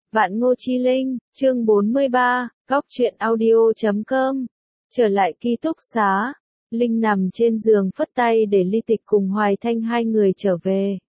Vạn Ngô Chi Linh, chương 43, góc truyện audio.com. Trở lại ký túc xá, Linh nằm trên giường phất tay để Ly Tịch cùng Hoài Thanh hai người trở về.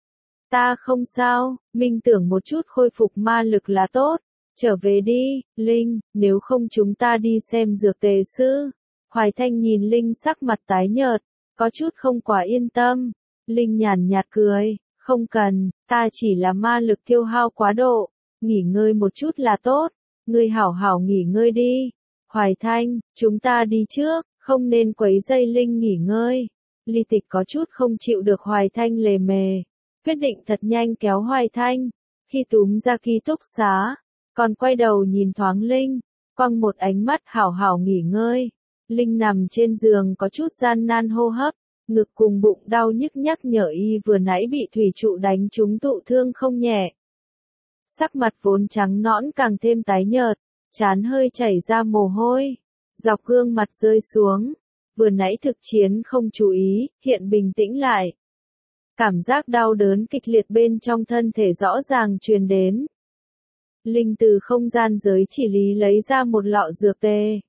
Ta không sao, minh tưởng một chút khôi phục ma lực là tốt. Trở về đi, Linh, nếu không chúng ta đi xem dược tề sư. Hoài Thanh nhìn Linh sắc mặt tái nhợt, có chút không quá yên tâm. Linh nhàn nhạt cười, không cần, ta chỉ là ma lực tiêu hao quá độ. Nghỉ ngơi một chút là tốt, ngươi hảo hảo nghỉ ngơi đi. Hoài Thanh, chúng ta đi trước, không nên quấy rầy Linh nghỉ ngơi. Ly Tịch có chút không chịu được Hoài Thanh lề mề, quyết định thật nhanh kéo Hoài Thanh. Khi túm ra ký túc xá, còn quay đầu nhìn thoáng Linh, quăng một ánh mắt hảo hảo nghỉ ngơi. Linh nằm trên giường có chút gian nan hô hấp, ngực cùng bụng đau nhức nhắc nhở y vừa nãy bị thủy trụ đánh trúng tụ thương không nhẹ. Sắc mặt vốn trắng nõn càng thêm tái nhợt, trán hơi chảy ra mồ hôi, dọc gương mặt rơi xuống. Vừa nãy thực chiến không chú ý, hiện bình tĩnh lại. Cảm giác đau đớn kịch liệt bên trong thân thể rõ ràng truyền đến. Linh từ không gian giới chỉ lý lấy ra một lọ dược tê.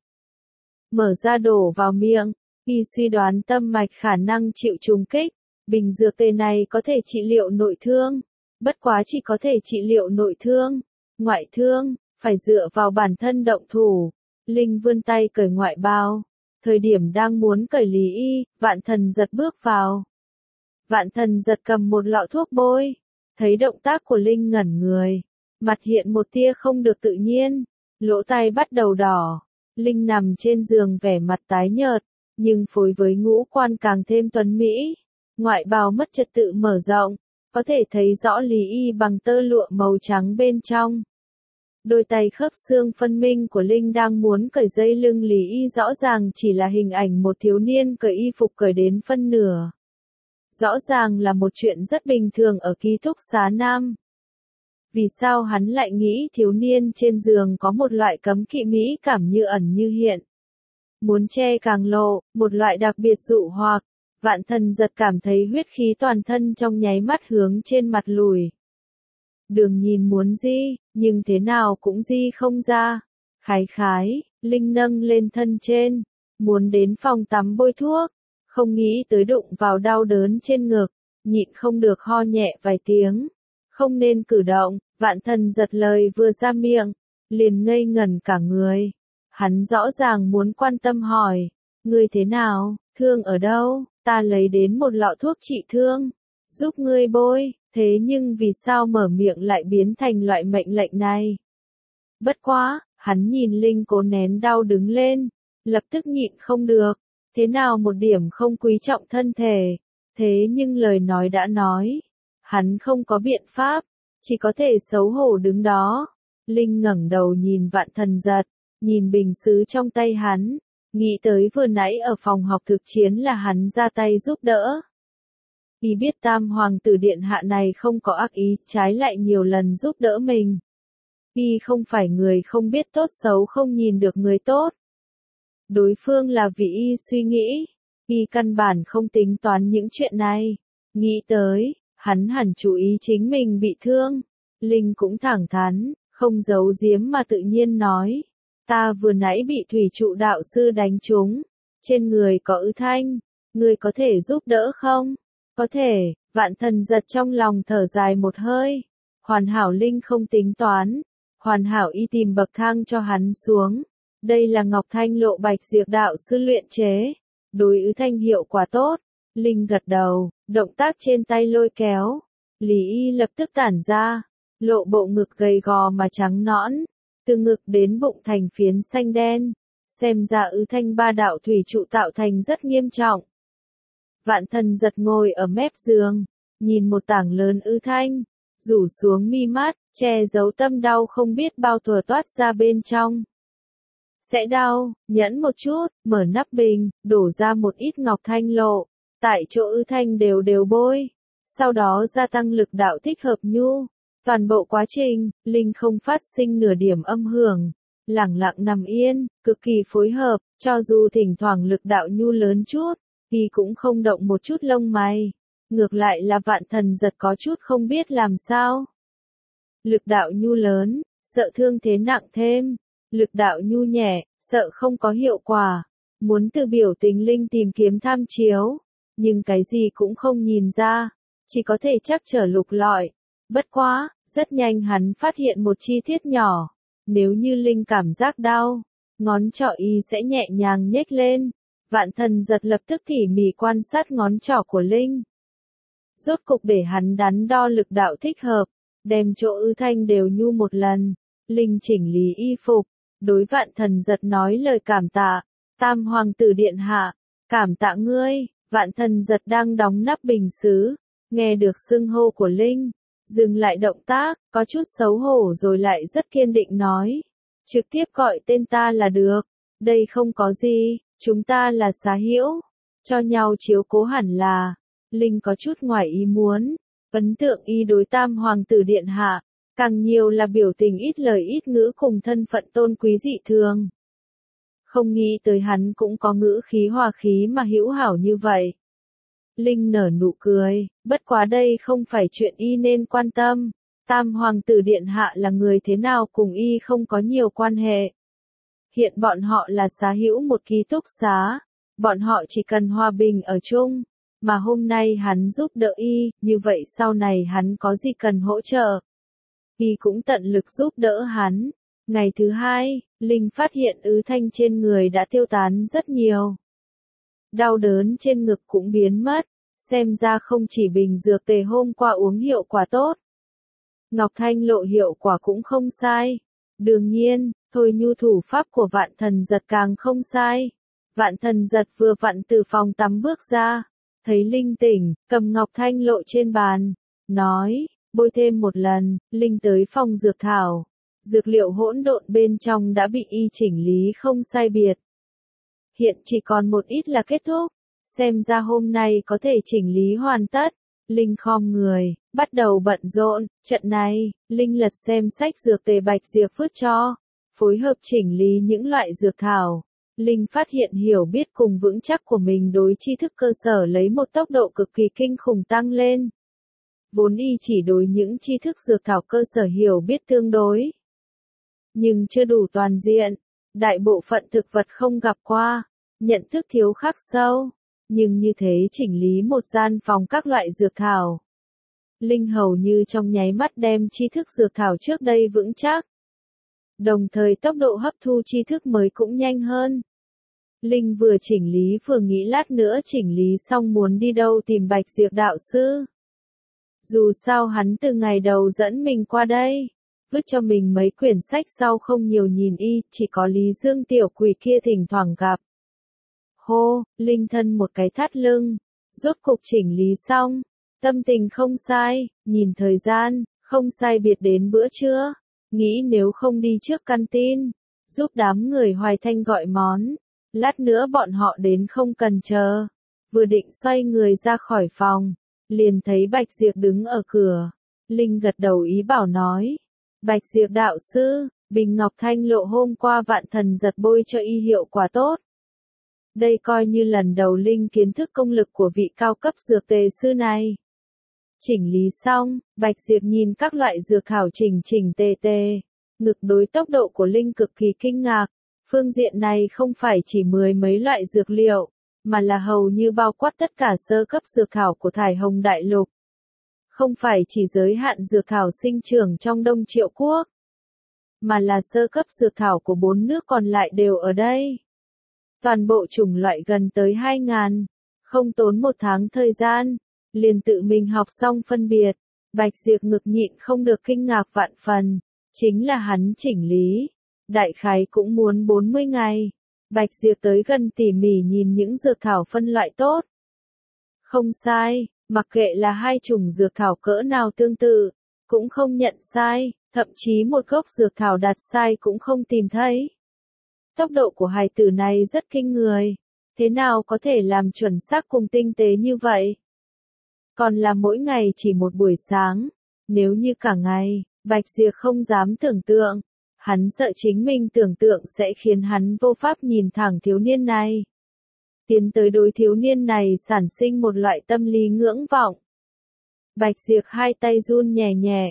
Mở ra đổ vào miệng, y suy đoán tâm mạch khả năng chịu trùng kích. Bình dược tê này có thể trị liệu nội thương. Bất quá chỉ có thể trị liệu nội thương, ngoại thương, phải dựa vào bản thân động thủ. Linh vươn tay cởi ngoại bao, thời điểm đang muốn cởi lý y, Vạn Thần Giật bước vào. Vạn Thần Giật cầm một lọ thuốc bôi, thấy động tác của Linh ngẩn người, mặt hiện một tia không được tự nhiên, lỗ tai bắt đầu đỏ. Linh nằm trên giường vẻ mặt tái nhợt, nhưng phối với ngũ quan càng thêm tuấn mỹ, ngoại bào mất trật tự mở rộng. Có thể thấy rõ lý y bằng tơ lụa màu trắng bên trong. Đôi tay khớp xương phân minh của Linh đang muốn cởi dây lưng lý y rõ ràng chỉ là hình ảnh một thiếu niên cởi y phục cởi đến phân nửa. Rõ ràng là một chuyện rất bình thường ở ký túc xá nam. Vì sao hắn lại nghĩ thiếu niên trên giường có một loại cấm kỵ mỹ cảm như ẩn như hiện. Muốn che càng lộ, một loại đặc biệt dụ hoặc. Vạn Thần Giật cảm thấy huyết khí toàn thân trong nháy mắt hướng trên mặt lùi. Đường nhìn muốn di, nhưng thế nào cũng di không ra. Khái khái, Linh nâng lên thân trên, muốn đến phòng tắm bôi thuốc, không nghĩ tới đụng vào đau đớn trên ngực, nhịn không được ho nhẹ vài tiếng. Không nên cử động, Vạn Thần Giật lời vừa ra miệng, liền ngây ngẩn cả người. Hắn rõ ràng muốn quan tâm hỏi, ngươi thế nào, thương ở đâu? Ta lấy đến một lọ thuốc trị thương, giúp ngươi bôi, thế nhưng vì sao mở miệng lại biến thành loại mệnh lệnh này? Bất quá, hắn nhìn Linh cố nén đau đứng lên, lập tức nhịn không được, thế nào một điểm không quý trọng thân thể, thế nhưng lời nói đã nói, hắn không có biện pháp, chỉ có thể xấu hổ đứng đó. Linh ngẩng đầu nhìn Vạn Thần Giật, nhìn bình sứ trong tay hắn. Nghĩ tới vừa nãy ở phòng học thực chiến là hắn ra tay giúp đỡ. Y biết Tam Hoàng tử điện hạ này không có ác ý, trái lại nhiều lần giúp đỡ mình. Y không phải người không biết tốt xấu không nhìn được người tốt. Đối phương là vì Y suy nghĩ. Y căn bản không tính toán những chuyện này. Nghĩ tới, hắn hẳn chú ý chính mình bị thương. Linh cũng thẳng thắn, không giấu giếm mà tự nhiên nói. Ta vừa nãy bị thủy trụ đạo sư đánh trúng, trên người có ứ thanh, ngươi có thể giúp đỡ không? Có thể, Vạn Thần Giật trong lòng thở dài một hơi. Hoàn hảo Linh không tính toán, hoàn hảo y tìm bậc thang cho hắn xuống. Đây là Ngọc Thanh Lộ Bạch Diệp đạo sư luyện chế, đối ứ thanh hiệu quả tốt. Linh gật đầu, động tác trên tay lôi kéo, lý y lập tức tản ra, lộ bộ ngực gầy gò mà trắng nõn. Từ ngực đến bụng thành phiến xanh đen, xem ra ứ thanh ba đạo thủy trụ tạo thành rất nghiêm trọng. Vạn Thần Giật ngồi ở mép giường, nhìn một tảng lớn ứ thanh, rủ xuống mi mắt, che giấu tâm đau không biết bao thuở toát ra bên trong. Sẽ đau, nhẫn một chút, mở nắp bình, đổ ra một ít ngọc thanh lộ, tại chỗ ứ thanh đều đều bôi, sau đó gia tăng lực đạo thích hợp nhu. Toàn bộ quá trình, Linh không phát sinh nửa điểm âm hưởng, lẳng lặng nằm yên, cực kỳ phối hợp, cho dù thỉnh thoảng lực đạo nhu lớn chút, thì cũng không động một chút lông mày. Ngược lại là Vạn Thần Giật có chút không biết làm sao. Lực đạo nhu lớn, sợ thương thế nặng thêm. Lực đạo nhu nhẹ, sợ không có hiệu quả. Muốn từ biểu tình Linh tìm kiếm tham chiếu, nhưng cái gì cũng không nhìn ra, chỉ có thể chắc trở lục lọi. Bất quá, rất nhanh hắn phát hiện một chi tiết nhỏ. Nếu như Linh cảm giác đau, ngón trỏ y sẽ nhẹ nhàng nhếch lên. Vạn Thần Giật lập tức tỉ mỉ quan sát ngón trỏ của Linh. Rốt cục để hắn đắn đo lực đạo thích hợp, đem chỗ ư thanh đều nhu một lần. Linh chỉnh lý y phục, đối Vạn Thần Giật nói lời cảm tạ. Tam hoàng tử điện hạ, cảm tạ ngươi. Vạn Thần Giật đang đóng nắp bình sứ, nghe được xưng hô của Linh, dừng lại động tác, có chút xấu hổ rồi lại rất kiên định nói. Trực tiếp gọi tên ta là được, đây không có gì, chúng ta là xá hữu, cho nhau chiếu cố hẳn là. Linh có chút ngoài ý muốn, ấn tượng y đối Tam hoàng tử điện hạ, càng nhiều là biểu tình ít lời ít ngữ cùng thân phận tôn quý dị thường. Không nghĩ tới hắn cũng có ngữ khí hòa khí mà hữu hảo như vậy. Linh nở nụ cười, bất quá đây không phải chuyện y nên quan tâm. Tam hoàng tử điện hạ là người thế nào cùng y không có nhiều quan hệ. Hiện bọn họ là xá hữu một ký túc xá, bọn họ chỉ cần hòa bình ở chung, mà hôm nay hắn giúp đỡ y, như vậy sau này hắn có gì cần hỗ trợ, y cũng tận lực giúp đỡ hắn. Ngày thứ hai, Linh phát hiện ứ thanh trên người đã tiêu tán rất nhiều. Đau đớn trên ngực cũng biến mất, xem ra không chỉ bình dược tề hôm qua uống hiệu quả tốt. Ngọc Thanh Lộ hiệu quả cũng không sai. Đương nhiên, thôi nhu thủ pháp của Vạn Thần Giật càng không sai. Vạn Thần Giật vừa vặn từ phòng tắm bước ra, thấy Linh tỉnh, cầm Ngọc Thanh Lộ trên bàn, nói, bôi thêm một lần. Linh tới phòng dược thảo. Dược liệu hỗn độn bên trong đã bị y chỉnh lý không sai biệt. Hiện chỉ còn một ít là kết thúc, xem ra hôm nay có thể chỉnh lý hoàn tất. Linh khom người, bắt đầu bận rộn. Trận này, Linh lật xem sách dược tề Bạch Diệp vứt cho, phối hợp chỉnh lý những loại dược thảo. Linh phát hiện hiểu biết cùng vững chắc của mình đối tri thức cơ sở lấy một tốc độ cực kỳ kinh khủng tăng lên. Vốn y chỉ đối những tri thức dược thảo cơ sở hiểu biết tương đối, nhưng chưa đủ toàn diện. Đại bộ phận thực vật không gặp qua, nhận thức thiếu khắc sâu. Nhưng như thế chỉnh lý một gian phòng các loại dược thảo, Linh hầu như trong nháy mắt đem tri thức dược thảo trước đây vững chắc. Đồng thời tốc độ hấp thu tri thức mới cũng nhanh hơn. Linh vừa chỉnh lý vừa nghĩ lát nữa chỉnh lý xong muốn đi đâu tìm Bạch Diệp đạo sư. Dù sao hắn từ ngày đầu dẫn mình qua đây, vứt cho mình mấy quyển sách sau không nhiều nhìn y, chỉ có Lý Dương tiểu quỷ kia thỉnh thoảng gặp. Hô, Linh thân một cái thắt lưng, rốt cục chỉnh lý xong, tâm tình không sai, nhìn thời gian, không sai biệt đến bữa trưa, nghĩ nếu không đi trước căn tin, giúp đám người Hoài Thanh gọi món, lát nữa bọn họ đến không cần chờ. Vừa định xoay người ra khỏi phòng, liền thấy Bạch Diệp đứng ở cửa. Linh gật đầu ý bảo nói, Bạch Diệp đạo sư, bình Ngọc Thanh Lộ hôm qua Vạn Thần Giật bôi cho y hiệu quả tốt. Đây coi như lần đầu Linh kiến thức công lực của vị cao cấp dược tề sư này. Chỉnh lý xong, Bạch Diệp nhìn các loại dược thảo chỉnh tề, ngực đối tốc độ của Linh cực kỳ kinh ngạc. Phương diện này không phải chỉ mười mấy loại dược liệu, mà là hầu như bao quát tất cả sơ cấp dược thảo của Thải Hồng Đại Lục. Không phải chỉ giới hạn dược thảo sinh trưởng trong Đông Triệu Quốc, mà là sơ cấp dược thảo của 4 nước còn lại đều ở đây. Toàn bộ chủng loại gần tới 2.000, không tốn 1 tháng thời gian, liền tự mình học xong phân biệt. Bạch Diệp ngực nhịn không được kinh ngạc vạn phần, chính là hắn chỉnh lý, đại khái cũng muốn 40 ngày. Bạch Diệp tới gần tỉ mỉ nhìn những dược thảo phân loại tốt. Không sai, mặc kệ là hai chủng dược thảo cỡ nào tương tự, cũng không nhận sai, thậm chí một gốc dược thảo đặt sai cũng không tìm thấy. Tốc độ của hài tử này rất kinh người, thế nào có thể làm chuẩn xác cùng tinh tế như vậy? Còn là mỗi ngày chỉ một buổi sáng, nếu như cả ngày, Bạch Diệp không dám tưởng tượng, hắn sợ chính mình tưởng tượng sẽ khiến hắn vô pháp nhìn thẳng thiếu niên này. Tiến tới đối thiếu niên này sản sinh một loại tâm lý ngưỡng vọng. Bạch Diệp hai tay run nhẹ nhẹ,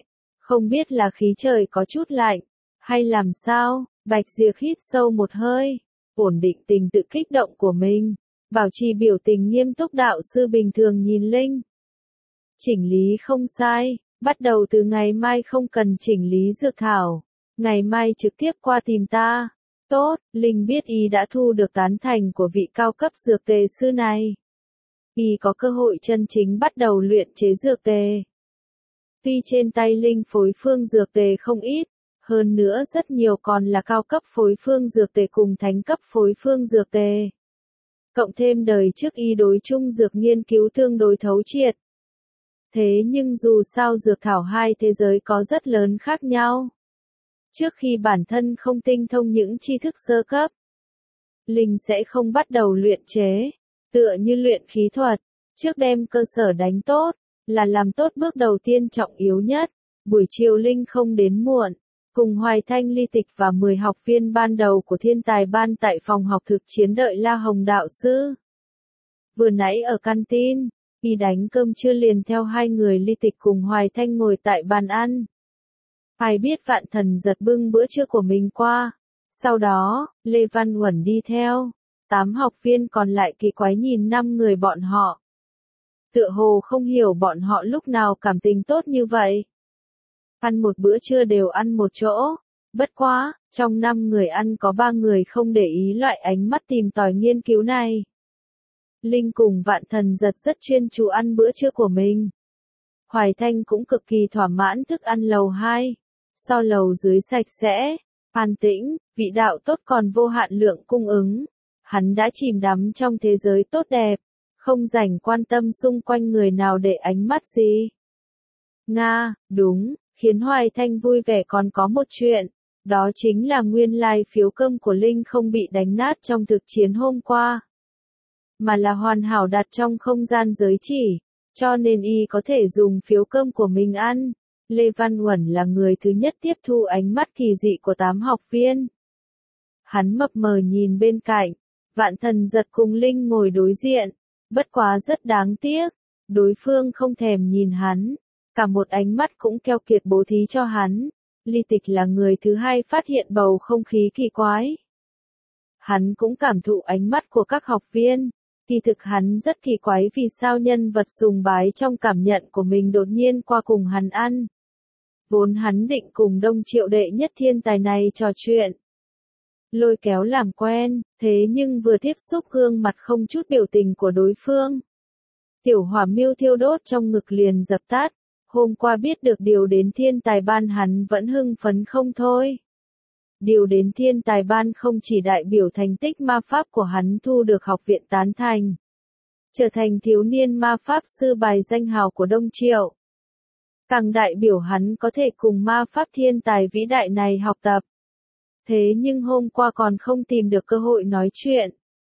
Không biết là khí trời có chút lạnh, hay làm sao, Bạch Diệp hít sâu một hơi, ổn định tình tự kích động của mình, bảo trì biểu tình nghiêm túc đạo sư bình thường nhìn Linh. Chỉnh lý không sai, bắt đầu từ ngày mai không cần chỉnh lý dược thảo, ngày mai trực tiếp qua tìm ta. Tốt, Linh biết y đã thu được tán thành của vị cao cấp dược tề sư này. Y có cơ hội chân chính bắt đầu luyện chế dược tề. Tuy trên tay Linh phối phương dược tề không ít, hơn nữa rất nhiều còn là cao cấp phối phương dược tề cùng thánh cấp phối phương dược tề. Cộng thêm đời trước y đối chung dược nghiên cứu tương đối thấu triệt. Thế nhưng dù sao dược thảo hai thế giới có rất lớn khác nhau. Trước khi bản thân không tinh thông những tri thức sơ cấp, Linh sẽ không bắt đầu luyện chế, tựa như luyện khí thuật, trước đem cơ sở đánh tốt, là làm tốt bước đầu tiên trọng yếu nhất. Buổi chiều Linh không đến muộn, cùng Hoài Thanh Ly Tịch và 10 học viên ban đầu của thiên tài ban tại phòng học thực chiến đợi La Hồng đạo sư. Vừa nãy ở canteen, y đánh cơm trưa liền theo hai người Ly Tịch cùng Hoài Thanh ngồi tại bàn ăn. Ai biết Vạn Thần giật bưng bữa trưa của mình qua. Sau đó, Lê Văn Uẩn đi theo. 8 học viên còn lại kỳ quái nhìn 5 người bọn họ. Tựa hồ không hiểu bọn họ lúc nào cảm tình tốt như vậy. Ăn một bữa trưa đều ăn một chỗ. Bất quá, trong 5 người ăn có 3 người không để ý loại ánh mắt tìm tòi nghiên cứu này. Linh cùng Vạn Thần giật rất chuyên chú ăn bữa trưa của mình. Hoài Thanh cũng cực kỳ thỏa mãn thức ăn lầu 2. So lầu dưới sạch sẽ, an tĩnh, vị đạo tốt còn vô hạn lượng cung ứng. Hắn đã chìm đắm trong thế giới tốt đẹp, không rảnh quan tâm xung quanh người nào để ánh mắt gì. Nga, đúng, khiến Hoài Thanh vui vẻ còn có một chuyện, đó chính là nguyên lai phiếu cơm của Linh không bị đánh nát trong thực chiến hôm qua, mà là hoàn hảo đặt trong không gian giới chỉ, cho nên y có thể dùng phiếu cơm của mình ăn. Lê Văn Uẩn là người thứ nhất tiếp thu ánh mắt kỳ dị của 8 học viên. Hắn mập mờ nhìn bên cạnh, Vạn Thần giật cùng Linh ngồi đối diện, bất quá rất đáng tiếc, đối phương không thèm nhìn hắn, cả một ánh mắt cũng keo kiệt bố thí cho hắn. Ly Tịch là người thứ hai phát hiện bầu không khí kỳ quái. Hắn cũng cảm thụ ánh mắt của các học viên, kỳ thực hắn rất kỳ quái vì sao nhân vật sùng bái trong cảm nhận của mình đột nhiên qua cùng hắn ăn. Vốn hắn định cùng Đông Triệu đệ nhất thiên tài này trò chuyện, lôi kéo làm quen, thế nhưng vừa tiếp xúc gương mặt không chút biểu tình của đối phương. Tiểu hỏa miêu thiêu đốt trong ngực liền dập tắt, hôm qua biết được điều đến thiên tài ban hắn vẫn hưng phấn không thôi. Điều đến thiên tài ban không chỉ đại biểu thành tích ma pháp của hắn thu được học viện tán thành, trở thành thiếu niên ma pháp sư bài danh hào của Đông Triệu. Càng đại biểu hắn có thể cùng ma pháp thiên tài vĩ đại này học tập. Thế nhưng hôm qua còn không tìm được cơ hội nói chuyện.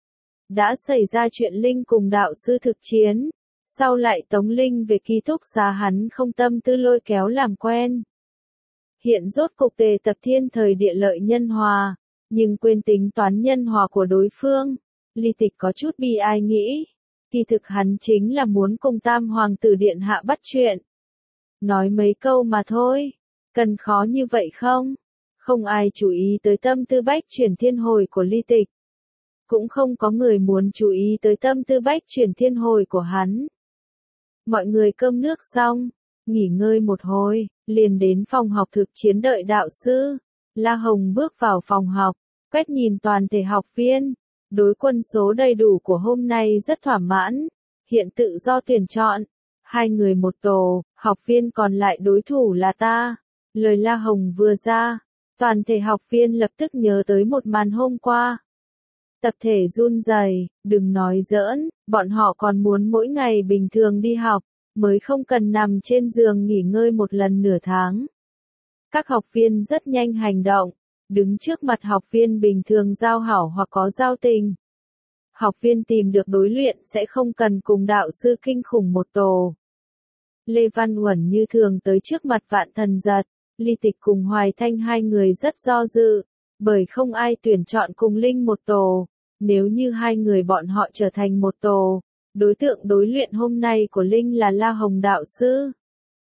Đã xảy ra chuyện Linh cùng đạo sư thực chiến, sau lại tống Linh về ký túc xá hắn không tâm tư lôi kéo làm quen. Hiện rốt cục tề tập thiên thời địa lợi nhân hòa, nhưng quên tính toán nhân hòa của đối phương. Ly Tịch có chút bi ai nghĩ, kỳ thực hắn chính là muốn cùng Tam Hoàng tử điện hạ bắt chuyện. Nói mấy câu mà thôi, cần khó như vậy không? Không ai chú ý tới tâm tư bách chuyển thiên hồi của Ly Tịch. Cũng không có người muốn chú ý tới tâm tư bách chuyển thiên hồi của hắn. Mọi người cơm nước xong, nghỉ ngơi một hồi, liền đến phòng học thực chiến đợi đạo sư. La Hồng bước vào phòng học, quét nhìn toàn thể học viên. Đối quân số đầy đủ của hôm nay rất thỏa mãn, hiện tự do tuyển chọn. 2 người một tổ, học viên còn lại đối thủ là ta. Lời La Hồng vừa ra, toàn thể học viên lập tức nhớ tới một màn hôm qua. Tập thể run rẩy, đừng nói giỡn, bọn họ còn muốn mỗi ngày bình thường đi học, mới không cần nằm trên giường nghỉ ngơi một lần nửa tháng. Các học viên rất nhanh hành động, đứng trước mặt học viên bình thường giao hảo hoặc có giao tình. Học viên tìm được đối luyện sẽ không cần cùng đạo sư kinh khủng một tổ. Lê Văn Uẩn như thường tới trước mặt Vạn Thần giật, Ly Tịch cùng Hoài Thanh hai người rất do dự, bởi không ai tuyển chọn cùng Linh một tổ. Nếu như hai người bọn họ trở thành một tổ, đối tượng đối luyện hôm nay của Linh là La Hồng đạo sư.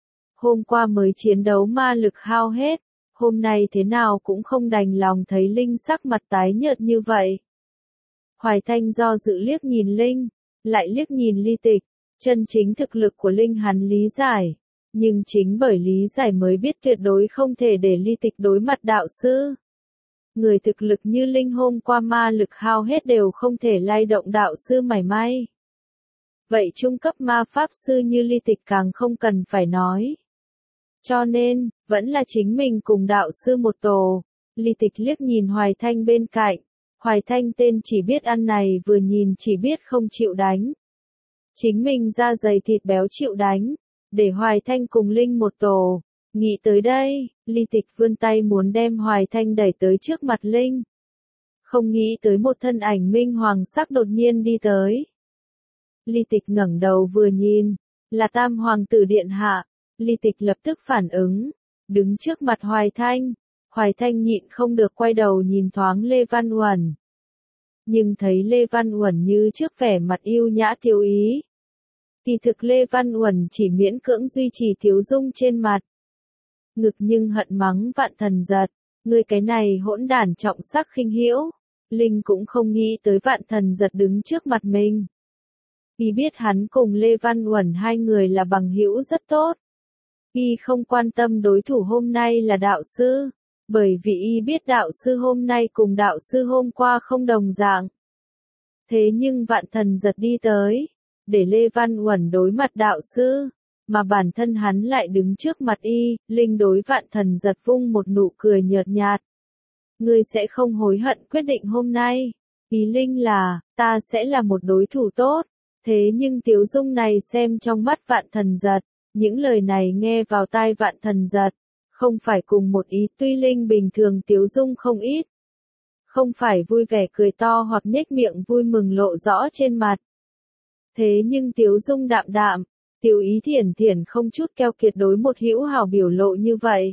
hôm qua mới chiến đấu ma lực hao hết, hôm nay thế nào cũng không đành lòng thấy Linh sắc mặt tái nhợt như vậy. Hoài Thanh do dự liếc nhìn Linh, lại liếc nhìn Ly Tịch, chân chính thực lực của Linh hắn lý giải, nhưng chính bởi lý giải mới biết tuyệt đối không thể để Ly Tịch đối mặt đạo sư. Người thực lực như Linh hôm qua ma lực hao hết đều không thể lay động đạo sư mảy may. Vậy trung cấp ma pháp sư như Ly Tịch càng không cần phải nói. Cho nên, vẫn là chính mình cùng đạo sư một tổ. Ly Tịch liếc nhìn Hoài Thanh bên cạnh. Hoài Thanh tên chỉ biết ăn này vừa nhìn chỉ biết không chịu đánh. Chính mình da dày thịt béo chịu đánh. Để Hoài Thanh cùng Linh một tổ. Nghĩ tới đây, Ly Tịch vươn tay muốn đem Hoài Thanh đẩy tới trước mặt Linh. Không nghĩ tới một thân ảnh minh hoàng sắc đột nhiên đi tới. Ly Tịch ngẩng đầu vừa nhìn, là Tam Hoàng tử điện hạ. Ly Tịch lập tức phản ứng, đứng trước mặt Hoài Thanh. Hoài Thanh nhịn không được quay đầu nhìn thoáng Lê Văn Uẩn. Nhưng thấy Lê Văn Uẩn như trước vẻ mặt yêu nhã thiếu ý. Kỳ thực Lê Văn Uẩn chỉ miễn cưỡng duy trì thiếu dung trên mặt. Ngực nhưng hận mắng Vạn Thần Giật, ngươi cái này hỗn đản trọng sắc khinh hữu. Linh cũng không nghĩ tới Vạn Thần Giật đứng trước mặt mình. Y biết hắn cùng Lê Văn Uẩn hai người là bằng hữu rất tốt. Y không quan tâm đối thủ hôm nay là đạo sư, bởi vì y biết đạo sư hôm nay cùng đạo sư hôm qua không đồng dạng. Thế nhưng Vạn Thần Giật đi tới, để Lê Văn Uẩn đối mặt đạo sư, mà bản thân hắn lại đứng trước mặt y. Linh đối Vạn Thần Giật vung một nụ cười nhợt nhạt. Ngươi sẽ không hối hận quyết định hôm nay. Ý Linh là, ta sẽ là một đối thủ tốt. Thế nhưng Tiếu Dung này xem trong mắt Vạn Thần Giật, những lời này nghe vào tai Vạn Thần Giật, không phải cùng một ý. Tuy Linh bình thường Tiếu Dung không ít, không phải vui vẻ cười to hoặc nhếch miệng vui mừng lộ rõ trên mặt. Thế nhưng Tiếu Dung đạm đạm, tiểu ý thiển thiển không chút keo kiệt đối một hữu hảo biểu lộ như vậy.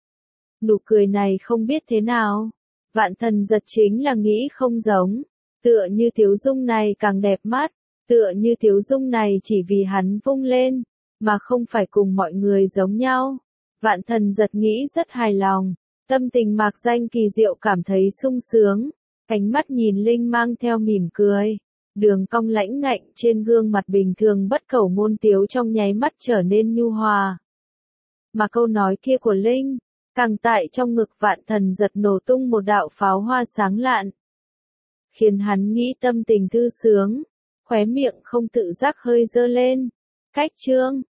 Nụ cười này không biết thế nào, Vạn Thần Giật chính là nghĩ không giống, tựa như Tiếu Dung này càng đẹp mắt. Tựa như Tiếu Dung này chỉ vì hắn vung lên, mà không phải cùng mọi người giống nhau. Vạn Thần Giật nghĩ rất hài lòng, tâm tình mạc danh kỳ diệu cảm thấy sung sướng, ánh mắt nhìn Linh mang theo mỉm cười. Đường cong lãnh ngạnh trên gương mặt bình thường bất cẩu ngôn tiếu trong nháy mắt trở nên nhu hòa. Mà câu nói kia của Linh, càng tại trong ngực Vạn Thần Giật nổ tung một đạo pháo hoa sáng lạn. Khiến hắn nghĩ tâm tình thư sướng. Khóe miệng không tự giác hơi dơ lên. Cách chương